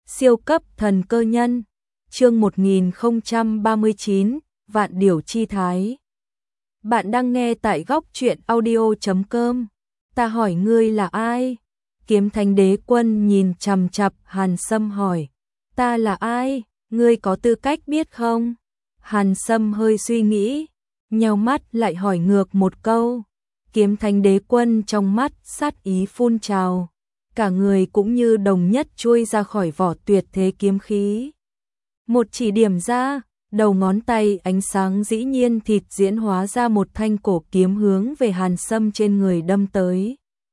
Siêu cấp thần cơ nhân. Chương 1039, Vạn điểu chi thái. Bạn đang nghe tại góc truyện audio.com. Ta hỏi ngươi là ai? Kiếm Thánh Đế Quân nhìn chằm chằm Hàn Sâm hỏi. Ta là ai? Ngươi có tư cách biết không? Hàn Sâm hơi suy nghĩ, nheo mắt lại hỏi ngược một câu. Kiếm Thánh Đế Quân trong mắt sát ý phun trào, cả người cũng như đồng nhất chui ra khỏi vỏ tuyệt thế kiếm khí. Một chỉ điểm ra, đầu ngón tay ánh sáng dĩ nhiên thịt diễn hóa ra một thanh cổ kiếm hướng về Hàn Sâm trên người đâm tới.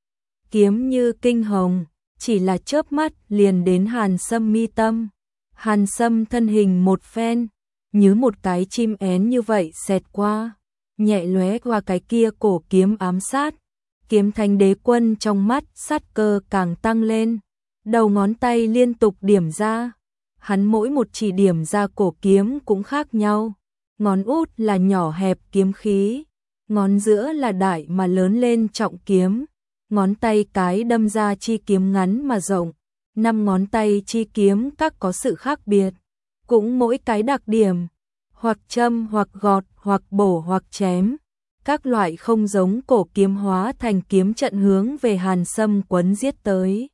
Kiếm như kinh hồng, chỉ là chớp mắt liền đến Hàn Sâm mi tâm. Hàn Sâm thân hình một phen, như một cái chim én như vậy xẹt qua, nhẹ lóe qua cái kia cổ kiếm ám sát. Kiếm Thánh Đế Quân trong mắt sát cơ càng tăng lên, đầu ngón tay liên tục điểm ra. Hắn mỗi một chỉ điểm ra cổ kiếm cũng khác nhau. Ngón út là nhỏ hẹp kiếm khí, ngón giữa là đại mà lớn lên trọng kiếm, ngón tay cái đâm ra chi kiếm ngắn mà rộng. 5 ngón tay chi kiếm các có sự khác biệt, cũng mỗi cái đặc điểm, hoặc châm hoặc gọt hoặc bổ hoặc chém. Các loại không giống cổ kiếm hóa thành kiếm trận hướng về Hàn Sâm quấn giết tới.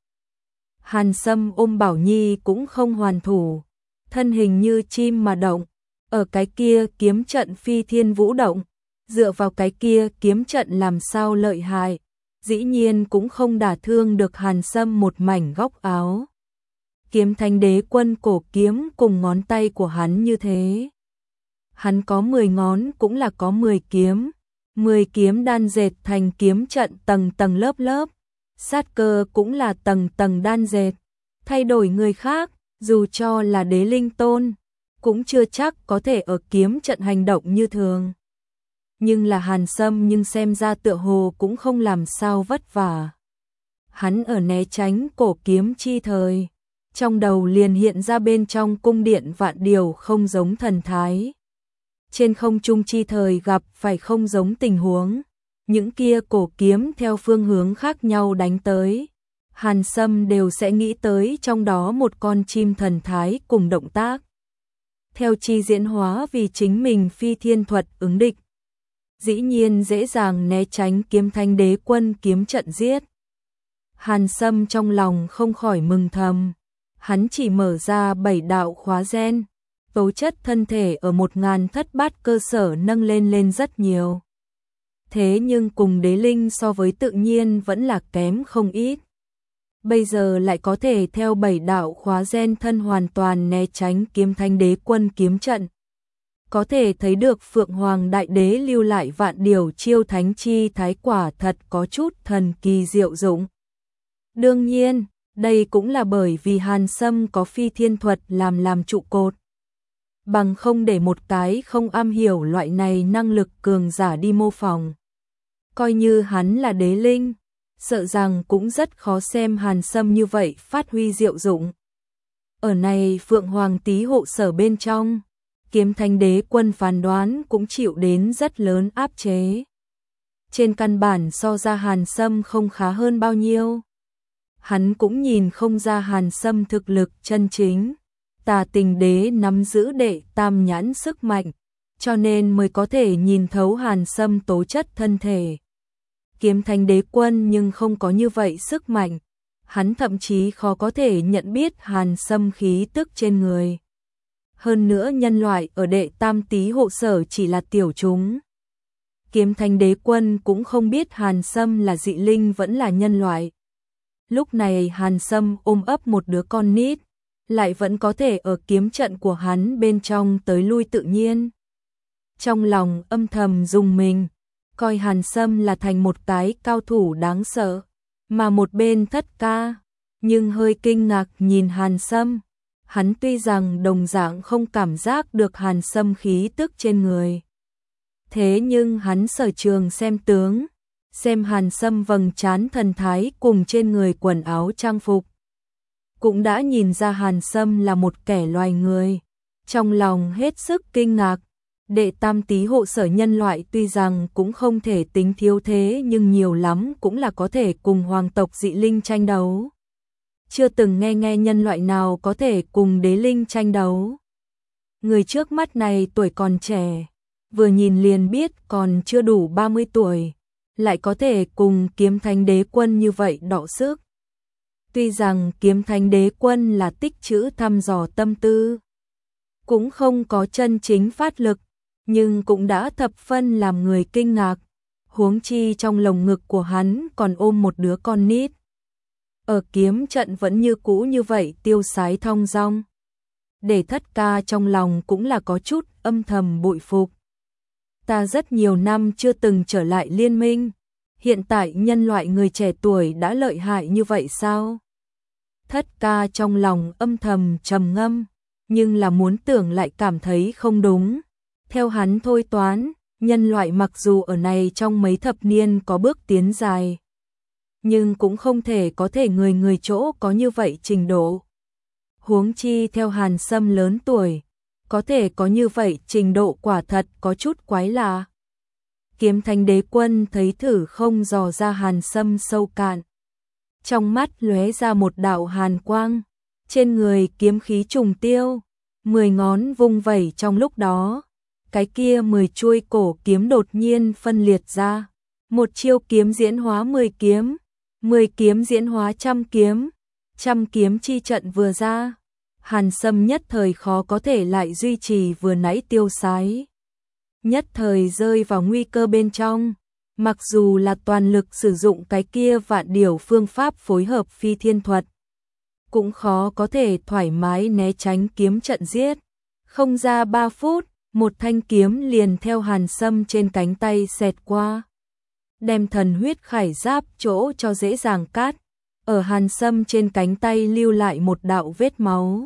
Hàn Sâm ôm Bảo Nhi cũng không hoàn thủ, thân hình như chim mà động, ở cái kia kiếm trận phi thiên vũ động, dựa vào cái kia kiếm trận làm sao lợi hại, dĩ nhiên cũng không đả thương được Hàn Sâm một mảnh góc áo. Kiếm Thánh Đế Quân cổ kiếm cùng ngón tay của hắn như thế. Hắn có 10 ngón cũng là có 10 kiếm. 10 kiếm đan dệt thành kiếm trận tầng tầng lớp lớp, sát cơ cũng là tầng tầng đan dệt. Thay đổi người khác, dù cho là đế linh tôn, cũng chưa chắc có thể ở kiếm trận hành động như thường. Nhưng là Hàn Sâm nhưng xem ra tựa hồ cũng không làm sao vất vả. Hắn ở né tránh cổ kiếm chi thời, trong đầu liền hiện ra bên trong cung điện vạn điều không giống thần thái. Trên không trung chi thời gặp phải không giống tình huống, những kia cổ kiếm theo phương hướng khác nhau đánh tới, Hàn Sâm đều sẽ nghĩ tới trong đó một con chim thần thái cùng động tác. Theo chi diễn hóa vì chính mình phi thiên thuật ứng địch, dĩ nhiên dễ dàng né tránh Kiếm Thánh Đế Quân kiếm trận giết. Hàn Sâm trong lòng không khỏi mừng thầm, hắn chỉ mở ra 7 đạo khóa gen. Tố chất thân thể ở 1000 thất bát cơ sở nâng lên rất nhiều. Thế nhưng cùng đế linh so với tự nhiên vẫn là kém không ít. Bây giờ lại có thể theo 7 đạo khóa gen thân hoàn toàn né tránh Kiếm Thánh Đế Quân kiếm trận. Có thể thấy được Phượng Hoàng Đại Đế lưu lại vạn điều chiêu thánh chi thái quả thật có chút thần kỳ diệu dụng. Đương nhiên, đây cũng là bởi vì Hàn Sâm có phi thiên thuật làm trụ cột. Bằng không để một cái không am hiểu loại này năng lực cường giả đi mô phỏng. Coi như hắn là đế linh, sợ rằng cũng rất khó xem Hàn Sâm như vậy phát huy diệu dụng. Ở này Phượng Hoàng Tý hộ sở bên trong, Kiếm Thánh Đế Quân phán đoán cũng chịu đến rất lớn áp chế. Trên căn bản so ra Hàn Sâm không khá hơn bao nhiêu. Hắn cũng nhìn không ra Hàn Sâm thực lực chân chính. Tà Tình Đế nắm giữ đệ tam nhãn sức mạnh, cho nên mới có thể nhìn thấu Hàn Sâm tố chất thân thể. Kiếm Thánh Đế Quân nhưng không có như vậy sức mạnh, hắn thậm chí khó có thể nhận biết Hàn Sâm khí tức trên người. Hơn nữa nhân loại ở đệ tam tý hộ sở chỉ là tiểu chúng. Kiếm Thánh Đế Quân cũng không biết Hàn Sâm là dị linh vẫn là nhân loại. Lúc này Hàn Sâm ôm ấp một đứa con nít, lại vẫn có thể ở kiếm trận của hắn bên trong tới lui tự nhiên. Trong lòng âm thầm rùng mình, coi Hàn Sâm là thành một cái cao thủ đáng sợ, mà một bên Thất Ca, nhưng hơi kinh ngạc nhìn Hàn Sâm. Hắn tuy rằng đồng dạng không cảm giác được Hàn Sâm khí tức trên người. Thế nhưng hắn sở trường xem tướng, xem Hàn Sâm vầng trán thần thái cùng trên người quần áo trang phục, cũng đã nhìn ra Hàn Sâm là một kẻ loài người. Trong lòng hết sức kinh ngạc, đệ tam tý hộ sở nhân loại tuy rằng cũng không thể tính thiếu thế nhưng nhiều lắm cũng là có thể cùng hoàng tộc dị linh tranh đấu. chưa từng nghe nhân loại nào có thể cùng đế linh tranh đấu. Người trước mắt này tuổi còn trẻ, vừa nhìn liền biết còn chưa đủ 30 tuổi, lại có thể cùng Kiếm Thánh Đế Quân như vậy đọ sức. Tuy rằng Kiếm Thánh Đế Quân là tích trữ thăm dò tâm tư, cũng không có chân chính phát lực, nhưng cũng đã thập phân làm người kinh ngạc, huống chi trong lồng ngực của hắn còn ôm một đứa con nít. Ở kiếm trận vẫn như cũ như vậy tiêu sái thong dong. Để Thất Ca trong lòng cũng là có chút âm thầm bội phục. Ta rất nhiều năm chưa từng trở lại liên minh, hiện tại nhân loại người trẻ tuổi đã lợi hại như vậy sao? Thất Ca trong lòng âm thầm trầm ngâm, nhưng là muốn tưởng lại cảm thấy không đúng. Theo hắn thôi toán, nhân loại mặc dù ở này trong mấy thập niên có bước tiến dài, nhưng cũng không thể có thể người chỗ có như vậy trình độ. Huống chi theo Hàn Sâm lớn tuổi, có thể có như vậy trình độ quả thật có chút quái lạ. Kiếm Thánh Đế Quân thấy thử không dò ra Hàn Sâm sâu cạn. Trong mắt lóe ra một đạo hàn quang, trên người kiếm khí trùng tiêu, 10 ngón vung vẩy trong lúc đó. Cái kia 10 chuôi cổ kiếm đột nhiên phân liệt ra. Một chiêu kiếm diễn hóa 10 kiếm, 10 kiếm diễn hóa trăm kiếm chi trận vừa ra. Hàn Sâm nhất thời khó có thể lại duy trì vừa nãy tiêu sái. Nhất thời rơi vào nguy cơ bên trong. Mặc dù là toàn lực sử dụng cái kia vạn điều phương pháp phối hợp phi thiên thuật, cũng khó có thể thoải mái né tránh kiếm trận giết. Không ra 3 phút, một thanh kiếm liền theo Hàn Sâm trên cánh tay xẹt qua, đem thần huyết khải giáp chỗ cho dễ dàng cắt, ở Hàn Sâm trên cánh tay lưu lại một đạo vết máu.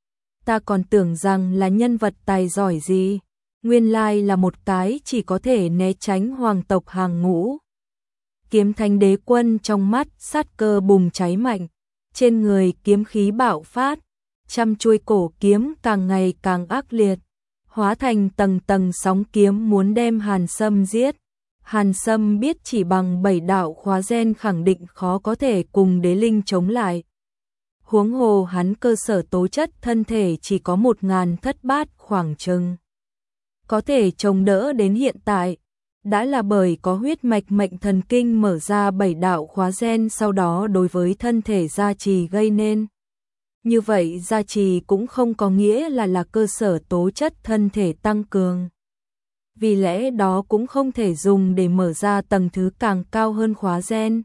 Ta còn tưởng rằng là nhân vật tài giỏi gì, nguyên lai là một cái chỉ có thể né tránh hoàng tộc hàng ngũ. Kiếm Thánh Đế Quân trong mắt sát cơ bùng cháy mạnh, trên người kiếm khí bạo phát, trăm chuôi cổ kiếm càng ngày càng ác liệt, hóa thành tầng tầng sóng kiếm muốn đem Hàn Sâm giết. Hàn Sâm biết chỉ bằng 7 đạo khóa gen khẳng định khó có thể cùng đế linh chống lại. Huống hồ hắn cơ sở tố chất thân thể chỉ có 1000 thất bát khoảng chừng. Có thể chống đỡ đến hiện tại, đã là bởi có huyết mạch mệnh thần kinh mở ra 7 đạo khóa gen sau đó đối với thân thể gia trì gây nên. Như vậy gia trì cũng không có nghĩa là cơ sở tố chất thân thể tăng cường. Vì lẽ đó cũng không thể dùng để mở ra tầng thứ càng cao hơn khóa gen.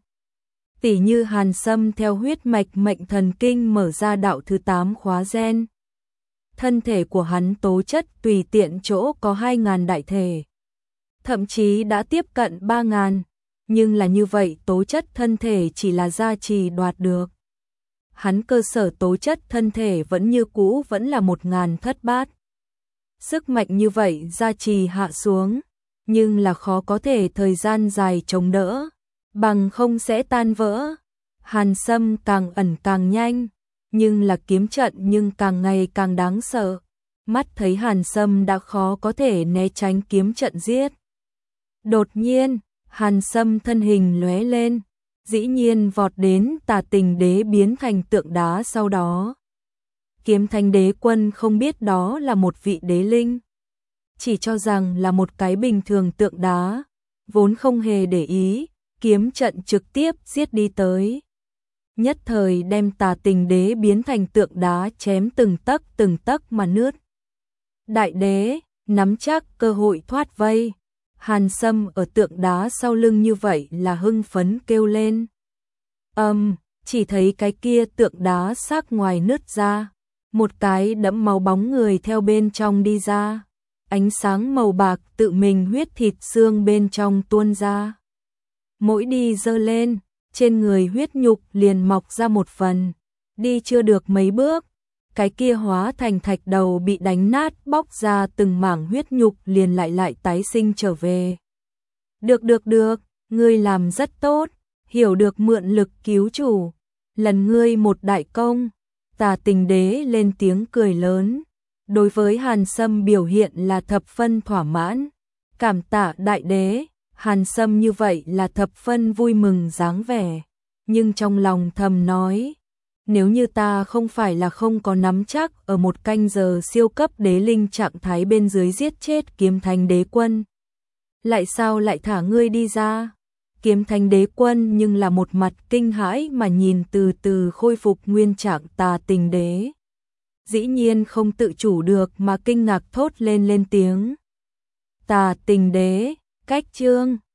Tỉ như Hàn Sâm theo huyết mạch mệnh thần kinh mở ra đạo thứ 8 khóa gen. Thân thể của hắn tố chất tùy tiện chỗ có 2000 đại thể. Thậm chí đã tiếp cận 3000, nhưng là như vậy tố chất thân thể chỉ là gia trì đoạt được. Hắn cơ sở tố chất thân thể vẫn như cũ vẫn là 1000 thất bát. Sức mạnh như vậy gia trì hạ xuống, nhưng là khó có thể thời gian dài chống đỡ, bằng không sẽ tan vỡ. Hàn Sâm càng ẩn càng nhanh, nhưng là kiếm trận nhưng càng ngày càng đáng sợ. Mắt thấy Hàn Sâm đã khó có thể né tránh kiếm trận giết. Đột nhiên, Hàn Sâm thân hình lóe lên, dĩ nhiên vọt đến Tà Tình Đế biến thành tượng đá sau đó. Kiếm Thánh Đế Quân không biết đó là một vị đế linh, chỉ cho rằng là một cái bình thường tượng đá, vốn không hề để ý, kiếm trận trực tiếp giết đi tới. Nhất thời đem Tà Tình Đế biến thành tượng đá chém từng tấc mà nứt. Đại đế, nắm chắc cơ hội thoát vây. Hàn Sâm ở tượng đá sau lưng như vậy là hưng phấn kêu lên. Chỉ thấy cái kia tượng đá xác ngoài nứt ra, một cái đẫm máu bóng người theo bên trong đi ra, ánh sáng màu bạc tự mình huyết thịt xương bên trong tuôn ra. Mỗi đi dơ lên, trên người huyết nhục liền mọc ra một phần, đi chưa được mấy bước, cái kia hóa thành thạch đầu bị đánh nát bóc ra từng mảng huyết nhục liền lại tái sinh trở về. Được, ngươi làm rất tốt, hiểu được mượn lực cứu chủ, lần ngươi một đại công. Tà Tình Đế lên tiếng cười lớn, đối với Hàn Sâm biểu hiện là thập phân thỏa mãn. Cảm tạ đại đế. Hàn Sâm như vậy là thập phân vui mừng dáng vẻ, nhưng trong lòng thầm nói, Nếu như ta không phải là không có nắm chắc ở một canh giờ siêu cấp đế linh trạng thái bên dưới giết chết Kiếm Thánh Đế Quân, lại sao lại thả ngươi đi ra? Kiếm Thánh Đế Quân nhưng là một mặt kinh hãi mà nhìn từ từ khôi phục nguyên trạng Tà Tình Đế. Dĩ nhiên không tự chủ được mà kinh ngạc thốt lên tiếng. Tà Tình Đế, cách chương